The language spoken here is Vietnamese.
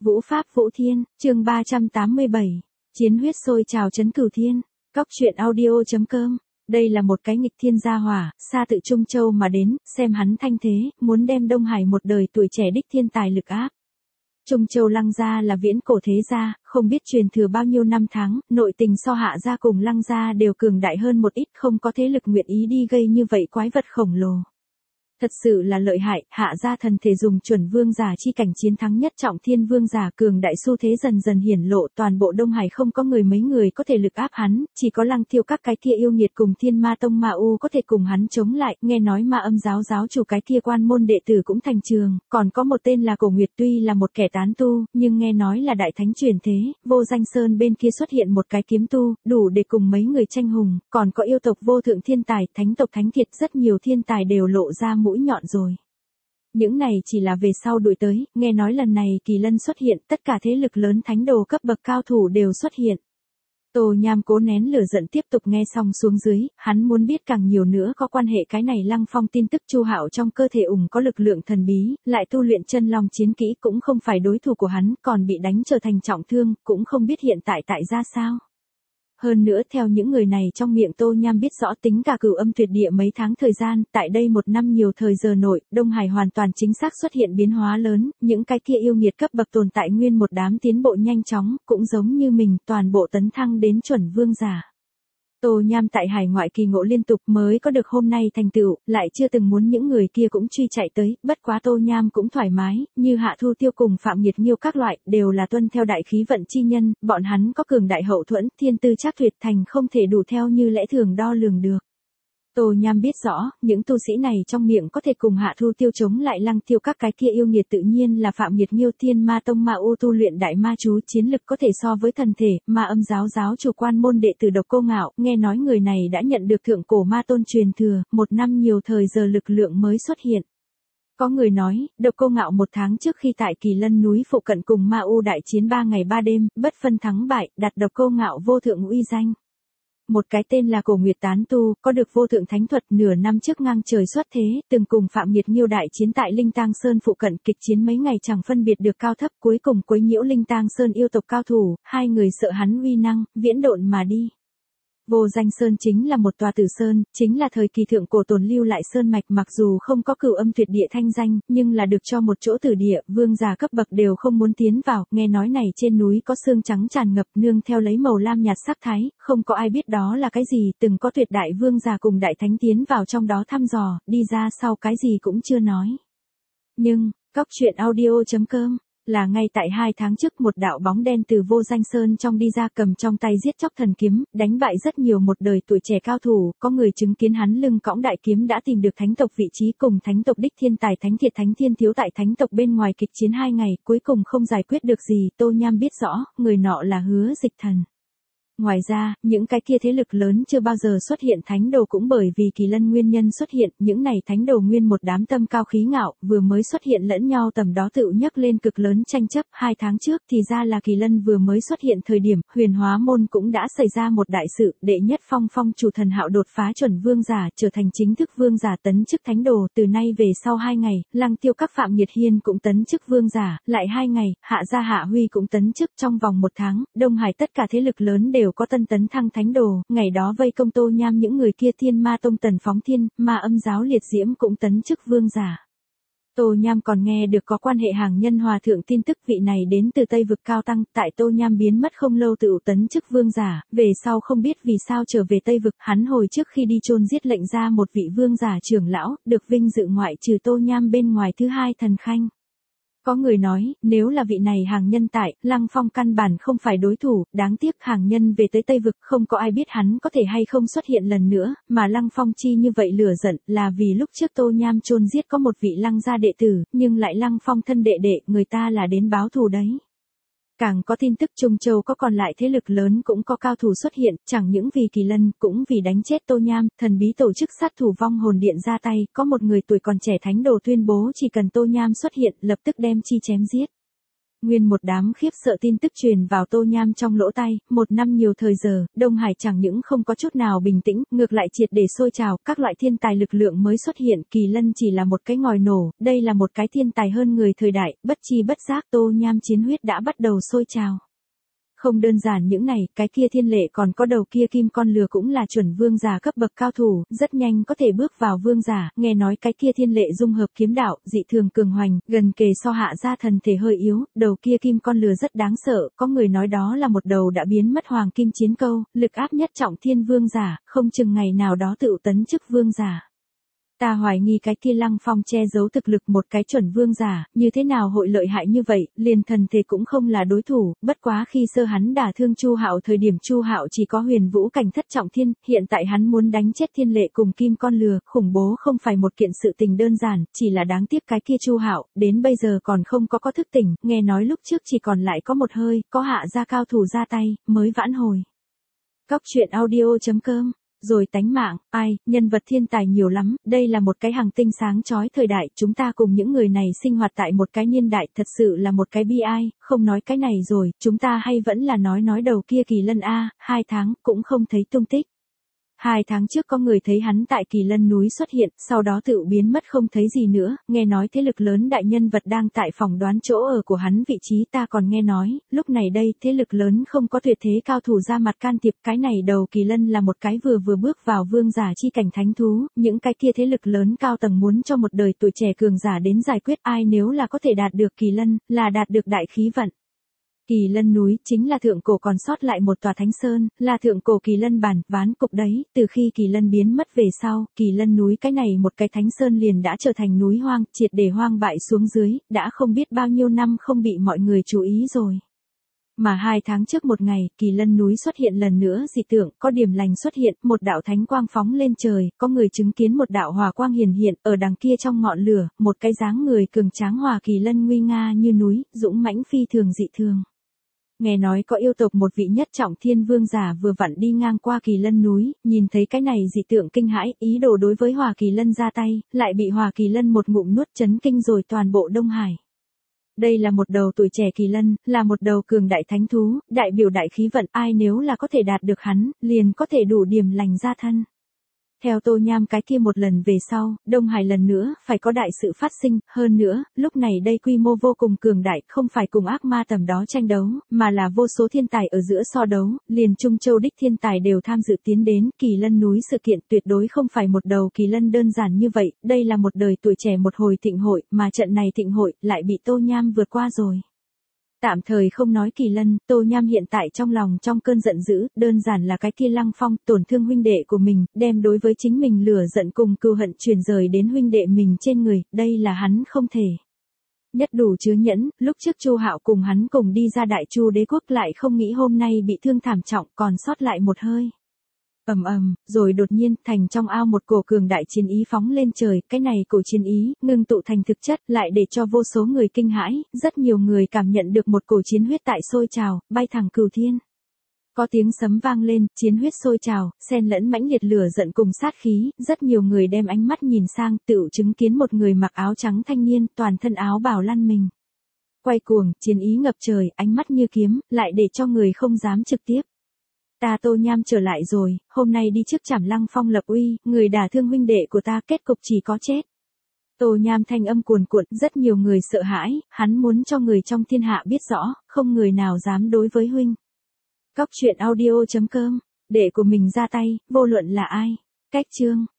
Vũ Pháp Vũ Thiên, chương 387. Chiến huyết sôi trào trấn Cửu Thiên. Cóc truyện audio.com. Đây là một cái nghịch thiên gia hỏa, xa tự Trung Châu mà đến, xem hắn thanh thế, muốn đem Đông Hải một đời tuổi trẻ đích thiên tài lực áp. Trung Châu Lăng gia là viễn cổ thế gia, không biết truyền thừa bao nhiêu năm tháng, nội tình so Hạ gia cùng Lăng gia đều cường đại hơn một ít, không có thế lực nguyện ý đi gây như vậy quái vật khổng lồ. Thật sự là lợi hại, Hạ gia thần thể dùng chuẩn vương giả chi cảnh chiến thắng nhất trọng thiên vương giả cường đại xu thế dần dần hiển lộ, toàn bộ Đông Hải không có mấy người có thể lực áp hắn, chỉ có Lăng Tiêu các cái kia yêu nghiệt cùng Thiên Ma Tông Ma U có thể cùng hắn chống lại, nghe nói Ma Âm giáo giáo chủ cái kia quan môn đệ tử cũng thành trường, còn có một tên là Cổ Nguyệt tuy là một kẻ tán tu, nhưng nghe nói là đại thánh truyền thế, Vô Danh Sơn bên kia xuất hiện một cái kiếm tu, đủ để cùng mấy người tranh hùng, còn có yêu tộc vô thượng thiên tài, thánh tộc thánh kiệt, rất nhiều thiên tài đều lộ ra mũi nhọn rồi. Những này chỉ là về sau đuổi tới, nghe nói lần này Kỳ Lân xuất hiện, tất cả thế lực lớn thánh đồ cấp bậc cao thủ đều xuất hiện. Tô Nham cố nén lửa giận tiếp tục nghe xong xuống dưới, hắn muốn biết càng nhiều nữa có quan hệ cái này Lăng Phong tin tức. Chu Hạo trong cơ thể có lực lượng thần bí, lại tu luyện chân long chiến kỹ, cũng không phải đối thủ của hắn, còn bị đánh trở thành trọng thương, cũng không biết hiện tại ra sao. Hơn nữa theo những người này trong miệng Tô Nham biết rõ tính cả Cửu Âm Tuyệt Địa mấy tháng thời gian, tại đây một năm nhiều thời giờ nội, Đông Hải hoàn toàn chính xác xuất hiện biến hóa lớn, những cái kia yêu nghiệt cấp bậc tồn tại nguyên một đám tiến bộ nhanh chóng, cũng giống như mình, toàn bộ tấn thăng đến chuẩn vương giả. Tô Nham tại hải ngoại kỳ ngộ liên tục mới có được hôm nay thành tựu, lại chưa từng muốn những người kia cũng truy chạy tới, bất quá Tô Nham cũng thoải mái, như Hạ Thu Tiêu cùng Phạm Nhiệt Nghiêu các loại, đều là tuân theo đại khí vận chi nhân, bọn hắn có cường đại hậu thuẫn, thiên tư chắc tuyệt thành không thể đủ theo như lẽ thường đo lường được. Tô Nham biết rõ, những tu sĩ này trong miệng có thể cùng Hạ Thu Tiêu chống lại Lăng Tiêu các cái kia yêu nghiệt tự nhiên là Phạm Nhiệt Nghiêu, Thiên Ma Tông Ma U tu luyện đại ma chú chiến lực có thể so với thần thể, Ma Âm giáo giáo chủ quan môn đệ tử Độc Cô Ngạo, nghe nói người này đã nhận được thượng cổ ma tôn truyền thừa, một năm nhiều thời giờ lực lượng mới xuất hiện. Có người nói, Độc Cô Ngạo một tháng trước khi tại Kỳ Lân núi phụ cận cùng Ma U đại chiến 3 ngày 3 đêm, bất phân thắng bại, đặt Độc Cô Ngạo vô thượng uy danh. Một cái tên là Cổ Nguyệt tán tu, có được vô thượng thánh thuật, nửa năm trước ngang trời xuất thế, từng cùng Phạm Nhiệt Nghiêu đại chiến tại Linh Tang Sơn phụ cận, kịch chiến mấy ngày chẳng phân biệt được cao thấp, cuối cùng quấy nhiễu Linh Tang Sơn yêu tộc cao thủ, hai người sợ hắn uy năng, viễn độn mà đi. Vô Danh Sơn chính là một tòa tử sơn, chính là thời kỳ thượng cổ tồn lưu lại sơn mạch, mặc dù không có Cửu Âm Tuyệt Địa thanh danh, nhưng là được cho một chỗ tử địa, vương giả cấp bậc đều không muốn tiến vào, nghe nói này trên núi có xương trắng tràn ngập, nương theo lấy màu lam nhạt sắc thái, không có ai biết đó là cái gì, từng có tuyệt đại vương giả cùng đại thánh tiến vào trong đó thăm dò, đi ra sau cái gì cũng chưa nói. Nhưng, cóc truyện audio.com là ngay tại 2 tháng trước một đạo bóng đen từ Vô Danh Sơn trong đi ra, cầm trong tay giết chóc thần kiếm, đánh bại rất nhiều một đời tuổi trẻ cao thủ, có người chứng kiến hắn lưng cõng đại kiếm đã tìm được thánh tộc vị trí cùng thánh tộc đích thiên tài Thánh Thiệt Thánh Thiên Thiếu tại thánh tộc bên ngoài kịch chiến 2 ngày, cuối cùng không giải quyết được gì. Tô Nham biết rõ, người nọ là Hứa Dịch Thần. Ngoài ra, những cái kia thế lực lớn chưa bao giờ xuất hiện thánh đồ cũng bởi vì Kỳ Lân nguyên nhân xuất hiện, những này thánh đồ nguyên một đám tâm cao khí ngạo, vừa mới xuất hiện lẫn nhau tầm đó tự nhấc lên cực lớn tranh chấp. 2 tháng trước thì ra là Kỳ Lân vừa mới xuất hiện thời điểm, Huyền Hóa môn cũng đã xảy ra một đại sự, đệ nhất phong chủ Thần Hạo đột phá chuẩn vương giả, trở thành chính thức vương giả tấn chức thánh đồ, từ nay về sau 2 ngày, Lăng Tiêu các Phạm Nhiệt Hiên cũng tấn chức vương giả, lại 2 ngày, Hạ gia Hạ Huy cũng tấn chức, trong vòng 1 tháng, Đông Hải tất cả thế lực lớn đều có tân tấn thăng thánh đồ, ngày đó vây công Tô Nham những người kia, Thiên Ma Tông Tần Phóng Thiên, Ma Âm giáo Liệt Diễm cũng tấn chức vương giả. Tô Nham còn nghe được có quan hệ hàng nhân hòa thượng tin tức, vị này đến từ Tây vực cao tăng, tại Tô Nham biến mất không lâu tự tấn chức vương giả, về sau không biết vì sao trở về Tây vực, hắn hồi trước khi đi chôn giết lệnh ra một vị vương giả trưởng lão, được vinh dự ngoại trừ Tô Nham bên ngoài thứ hai thần khanh. Có người nói, nếu là vị này hàng nhân tại, Lăng Phong căn bản không phải đối thủ, đáng tiếc hàng nhân về tới Tây vực, không có ai biết hắn có thể hay không xuất hiện lần nữa, mà Lăng Phong chi như vậy lửa giận, là vì lúc trước Tô Nham chôn giết có một vị Lăng gia đệ tử, nhưng lại Lăng Phong thân đệ đệ, người ta là đến báo thù đấy. Càng có tin tức Trung Châu có còn lại thế lực lớn cũng có cao thủ xuất hiện, chẳng những vì Kỳ Lân, cũng vì đánh chết Tô Nham, thần bí tổ chức sát thủ vong hồn điện ra tay, có một người tuổi còn trẻ thánh đồ tuyên bố chỉ cần Tô Nham xuất hiện, lập tức đem chi chém giết. Nguyên một đám khiếp sợ tin tức truyền vào Tô Nham trong lỗ tai, một năm nhiều thời giờ, Đông Hải chẳng những không có chút nào bình tĩnh, ngược lại triệt để sôi trào, các loại thiên tài lực lượng mới xuất hiện, Kỳ Lân chỉ là một cái ngòi nổ, đây là một cái thiên tài hơn người thời đại, bất chi bất giác Tô Nham chiến huyết đã bắt đầu sôi trào. Không đơn giản những này, cái kia thiên lệ còn có đầu kia kim con lừa cũng là chuẩn vương giả cấp bậc cao thủ, rất nhanh có thể bước vào vương giả, nghe nói cái kia thiên lệ dung hợp kiếm đạo, dị thường cường hoành, gần kề so hạ gia thần thể hơi yếu, đầu kia kim con lừa rất đáng sợ, có người nói đó là một đầu đã biến mất hoàng kim chiến câu, lực áp nhất trọng thiên vương giả, không chừng ngày nào đó tự tấn chức vương giả. Ta hoài nghi cái kia Lăng Phong che giấu thực lực một cái chuẩn vương giả, như thế nào hội lợi hại như vậy, liền thần thể cũng không là đối thủ, bất quá khi sơ hắn đả thương Chu Hạo thời điểm Chu Hạo chỉ có huyền vũ cảnh thất trọng thiên, hiện tại hắn muốn đánh chết thiên lệ cùng kim con lừa, khủng bố không phải một kiện sự tình đơn giản, chỉ là đáng tiếc cái kia Chu Hạo, đến bây giờ còn không có thức tỉnh, nghe nói lúc trước chỉ còn lại có một hơi, có hạ gia cao thủ ra tay, mới vãn hồi. Cóc truyện audio.com Rồi tánh mạng, ai, nhân vật thiên tài nhiều lắm, đây là một cái hành tinh sáng chói thời đại, chúng ta cùng những người này sinh hoạt tại một cái niên đại, thật sự là một cái bi ai, không nói cái này rồi, chúng ta hay vẫn là nói đầu kia Kỳ Lân a, 2 tháng, cũng không thấy tung tích. 2 tháng trước có người thấy hắn tại Kỳ Lân núi xuất hiện, sau đó tự biến mất không thấy gì nữa, nghe nói thế lực lớn đại nhân vật đang tại phỏng đoán chỗ ở của hắn vị trí, ta còn nghe nói, lúc này đây thế lực lớn không có tuyệt thế cao thủ ra mặt can thiệp, cái này đầu Kỳ Lân là một cái vừa bước vào vương giả chi cảnh thánh thú, những cái kia thế lực lớn cao tầng muốn cho một đời tuổi trẻ cường giả đến giải quyết, ai nếu là có thể đạt được Kỳ Lân, là đạt được đại khí vận. Kỳ Lân núi chính là thượng cổ còn sót lại một tòa thánh sơn, là thượng cổ Kỳ Lân bản, ván cục đấy, từ khi Kỳ Lân biến mất về sau, Kỳ Lân núi cái này một cái thánh sơn liền đã trở thành núi hoang, triệt để hoang bại xuống dưới, đã không biết bao nhiêu năm không bị mọi người chú ý rồi. Mà 2 tháng trước một ngày, Kỳ Lân núi xuất hiện lần nữa dị tượng, có điểm lành xuất hiện, một đạo thánh quang phóng lên trời, có người chứng kiến một đạo hỏa quang hiển hiện, ở đằng kia trong ngọn lửa, một cái dáng người cường tráng hòa Kỳ Lân nguy nga như núi, dũng mãnh phi thường dị thường. Nghe nói có yêu tộc một vị nhất trọng thiên vương giả vừa vặn đi ngang qua Kỳ Lân núi, nhìn thấy cái này dị tượng kinh hãi, ý đồ đối với Hòa Kỳ Lân ra tay, lại bị Hòa Kỳ Lân một ngụm nuốt chấn kinh rồi toàn bộ Đông Hải. Đây là một đầu tuổi trẻ Kỳ Lân, là một đầu cường đại thánh thú, đại biểu đại khí vận, ai nếu là có thể đạt được hắn, liền có thể đủ điểm lành ra thân. Theo Tô Nham cái kia một lần về sau, Đông Hải lần nữa phải có đại sự phát sinh, hơn nữa, lúc này đây quy mô vô cùng cường đại, không phải cùng ác ma tầm đó tranh đấu, mà là vô số thiên tài ở giữa so đấu, liền Trung Châu đích thiên tài đều tham dự tiến đến, Kỳ Lân núi sự kiện tuyệt đối không phải một đầu Kỳ Lân đơn giản như vậy, đây là một đời tuổi trẻ một hồi thịnh hội, mà trận này thịnh hội lại bị Tô Nham vượt qua rồi. Tạm thời không nói Kỳ Lân, Tô Nham hiện tại trong lòng trong cơn giận dữ, đơn giản là cái kia Lăng Phong tổn thương huynh đệ của mình, đem đối với chính mình lửa giận cùng cừu hận truyền rời đến huynh đệ mình trên người, đây là hắn không thể. Nhất đủ chứa nhẫn, lúc trước Chu Hạo cùng hắn cùng đi ra Đại Chu đế quốc lại không nghĩ hôm nay bị thương thảm trọng còn sót lại một hơi. Rồi đột nhiên, thành trong ao một cổ cường đại chiến ý phóng lên trời, cái này cổ chiến ý, ngưng tụ thành thực chất, lại để cho vô số người kinh hãi, rất nhiều người cảm nhận được một cổ chiến huyết tại sôi trào, bay thẳng cửu thiên. Có tiếng sấm vang lên, chiến huyết sôi trào, xen lẫn mãnh liệt lửa giận cùng sát khí, rất nhiều người đem ánh mắt nhìn sang, tựu chứng kiến một người mặc áo trắng thanh niên, toàn thân áo bào lăn mình. Quay cuồng, chiến ý ngập trời, ánh mắt như kiếm, lại để cho người không dám trực tiếp. Ta Tô Nham trở lại rồi, hôm nay đi trước trảm Lăng Phong lập uy, người đả thương huynh đệ của ta kết cục chỉ có chết. Tô Nham thanh âm cuồn cuộn, rất nhiều người sợ hãi, hắn muốn cho người trong thiên hạ biết rõ, không người nào dám đối với huynh. Cóc truyện audio.com, đệ của mình ra tay, vô luận là ai. Cách chương.